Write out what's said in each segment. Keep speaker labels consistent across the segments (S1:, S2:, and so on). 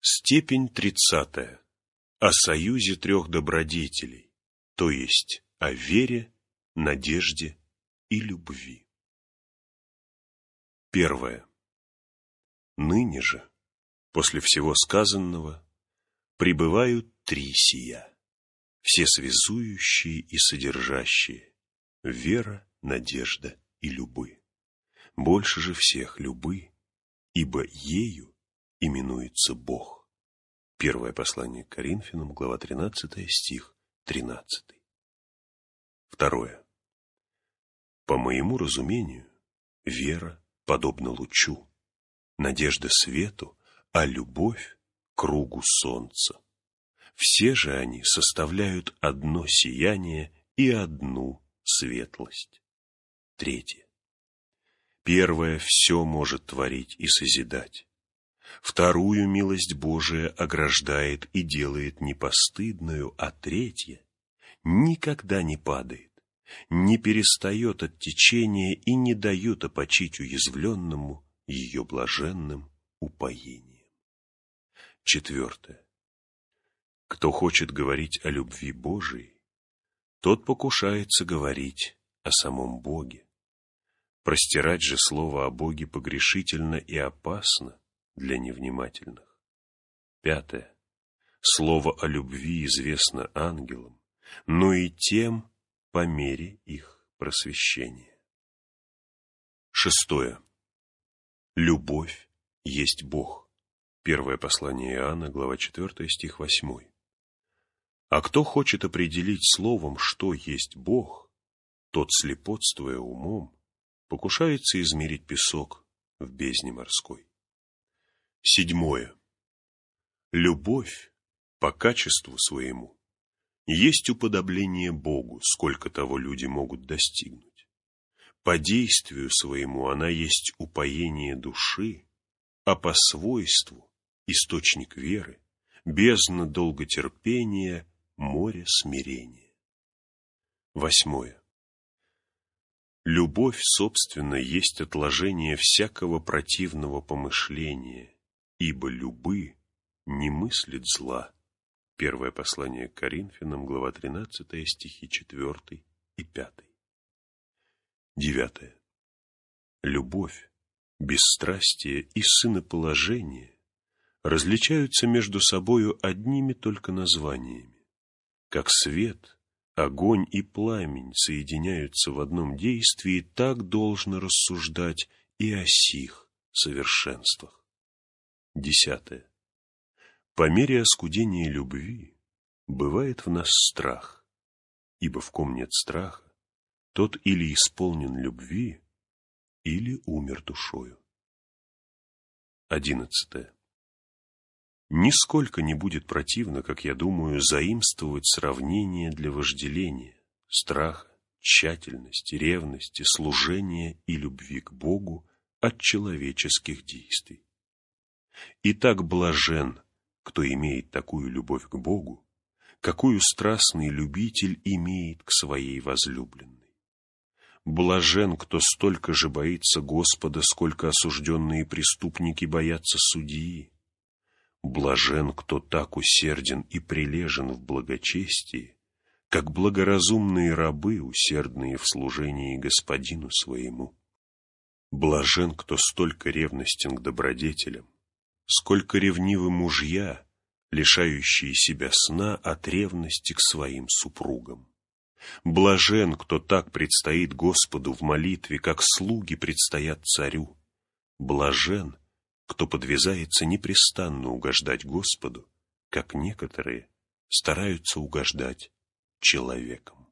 S1: Степень 30. О союзе трех добродетелей, то есть о вере, надежде и любви. 1. Ныне же, после всего сказанного, пребывают три сия, все связующие и содержащие: вера, надежда и любы. Больше же всех любы, ибо ею именуется Бог. Первое послание к Коринфянам, глава 13, стих 13. 2. По моему разумению, вера подобна лучу, надежда свету, а любовь кругу солнца. Все же они составляют одно сияние и одну светлость. 3. Первое все может творить и созидать. Вторую милость Божия ограждает и делает непостыдную, а третья никогда не падает, не перестает от течения и не дает опочить уязвленному ее блаженным упоением. 4. Кто хочет говорить о любви Божией, тот покушается говорить о самом Боге. Простирать же слово о Боге погрешительно и опасно для невнимательных. 5. Слово о любви известно ангелам, но и тем по мере их просвещения. 6. Любовь есть Бог. Первое послание Иоанна, глава 4, стих 8. А кто хочет определить словом, что есть Бог, тот, слепотствуя умом, покушается измерить песок в бездне морской. 7. Любовь по качеству своему есть уподобление Богу, сколько того люди могут достигнуть. По действию своему она есть упоение души, а по свойству источник веры, бездна долготерпения, море смирения. 8. Любовь, собственно, есть отложение всякого противного помышления, ибо любы не мыслит зла. Первое послание к Коринфянам, глава 13, стихи 4 и 5. 9. Любовь, бесстрастие и сыноположение различаются между собою одними только названиями. Как свет, огонь и пламень соединяются в одном действии, так должно рассуждать и о сих совершенствах. 10. По мере оскудения любви бывает в нас страх, ибо в ком нет страха, тот или исполнен любви, или умер душою. 11. Нисколько не будет противно, как я думаю, заимствовать сравнение для вожделения, страха, тщательности, ревности, служения и любви к Богу от человеческих действий. Итак, блажен, кто имеет такую любовь к Богу, какую страстный любитель имеет к своей возлюбленной. Блажен, кто столько же боится Господа, сколько осужденные преступники боятся судьи. Блажен, кто так усерден и прилежен в благочестии, как благоразумные рабы, усердные в служении Господину своему. Блажен, кто столько ревностен к добродетелям, сколько ревнивы мужья, лишающие себя сна от ревности к своим супругам. Блажен, кто так предстоит Господу в молитве, как слуги предстоят царю. Блажен, кто подвязается непрестанно угождать Господу, как некоторые стараются угождать человеком.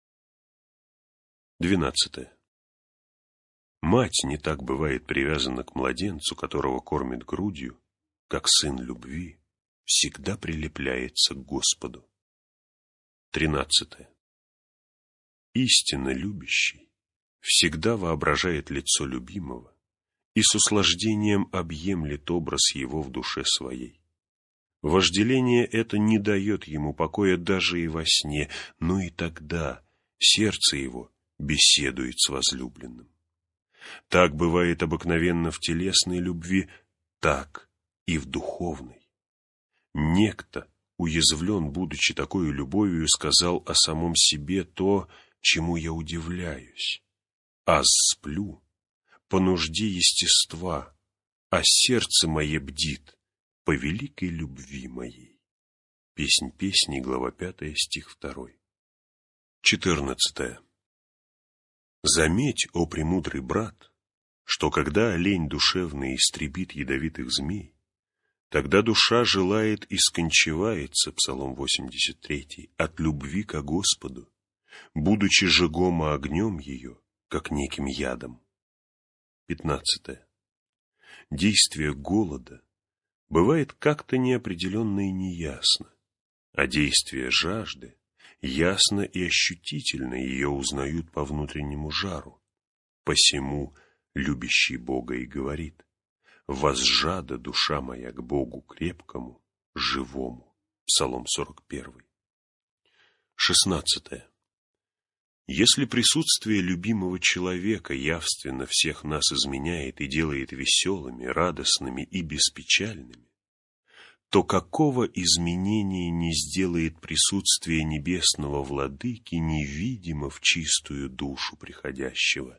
S1: 12. Мать не так бывает привязана к младенцу, которого кормит грудью, как сын любви всегда прилепляется к Господу. 13. Истинно любящий всегда воображает лицо любимого и с услаждением объемлет образ его в душе своей. Вожделение это не дает ему покоя даже и во сне, но и тогда сердце его беседует с возлюбленным. Так бывает обыкновенно в телесной любви, так и в духовной. Некто, уязвлен, будучи такой любовью, сказал о самом себе то, чему я удивляюсь. Аз сплю по нужде естества, а сердце мое бдит по великой любви моей. Песнь песней, глава 5, стих 2. 14. Заметь, о премудрый брат, что когда олень душевный истребит ядовитых змей, тогда душа желает и скончивается, Псалом 83, от любви ко Господу, будучи жигома огнем ее, как неким ядом. 15. Действие голода бывает как-то неопределенно и неясно, а действие жажды ясно и ощутительно, ее узнают по внутреннему жару. Посему любящий Бога и говорит: «Возжада душа моя к Богу крепкому, живому». Псалом 41. 16. Если присутствие любимого человека явственно всех нас изменяет и делает веселыми, радостными и беспечальными, то какого изменения не сделает присутствие небесного владыки невидимо в чистую душу приходящего?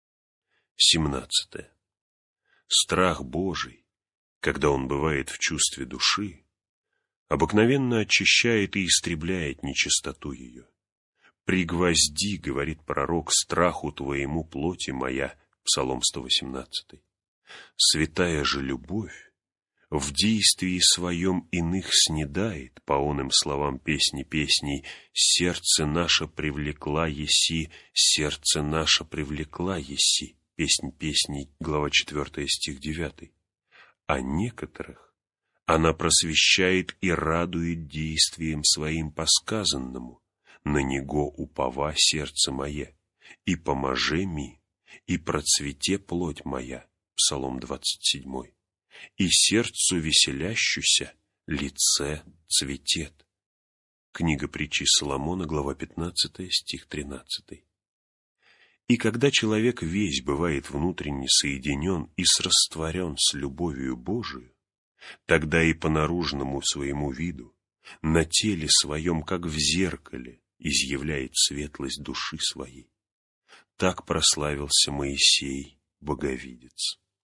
S1: 17. Страх Божий, когда он бывает в чувстве души, обыкновенно очищает и истребляет нечистоту ее. «Пригвозди, — говорит пророк, — страху твоему плоти моя». Псалом 118. Святая же любовь в действии своем иных снедает, по оным словам песни песней: «Сердце наше привлекла еси, сердце наше привлекла еси». Песнь песней, глава 4, стих 9. А некоторых она просвещает и радует действием своим по сказанному: «На него упова сердце мое, и поможе ми, и процвете плоть моя». Псалом 27. И сердцу веселящуся лице цветет. Книга притчи Соломона, глава 15, стих 13. И когда человек весь бывает внутренне соединен и срастворен с любовью Божию, тогда и по наружному своему виду, на теле своем, как в зеркале, изъявляет светлость души своей. Так прославился Моисей, боговидец.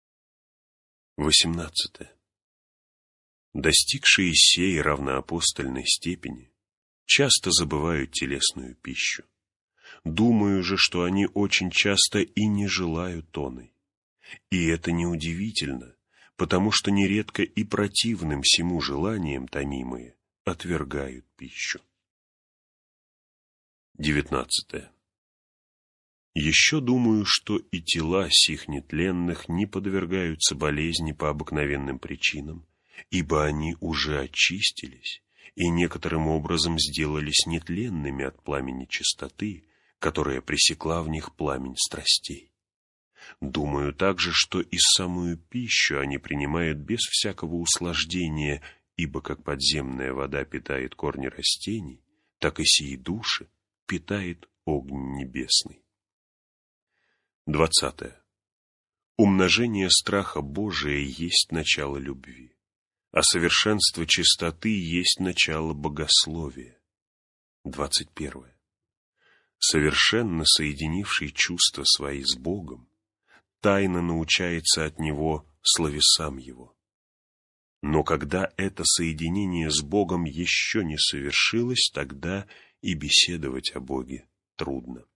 S1: 18. Достигшие сей равноапостольной степени часто забывают телесную пищу. Думаю же, что они очень часто и не желают тоной. И это неудивительно, потому что нередко и противным всему желаниям томимые отвергают пищу. 19. Еще думаю, что и тела сих нетленных не подвергаются болезни по обыкновенным причинам, ибо они уже очистились и некоторым образом сделались нетленными от пламени чистоты, которая пресекла в них пламень страстей. Думаю также, что и самую пищу они принимают без всякого услаждения, ибо как подземная вода питает корни растений, так и сии души питает огонь небесный. 20. Умножение страха Божия есть начало любви, а совершенство чистоты есть начало богословия. 21. Совершенно соединивший чувства свои с Богом, тайно научается от Него словесам Его. Но когда это соединение с Богом еще не совершилось, тогда и беседовать о Боге трудно.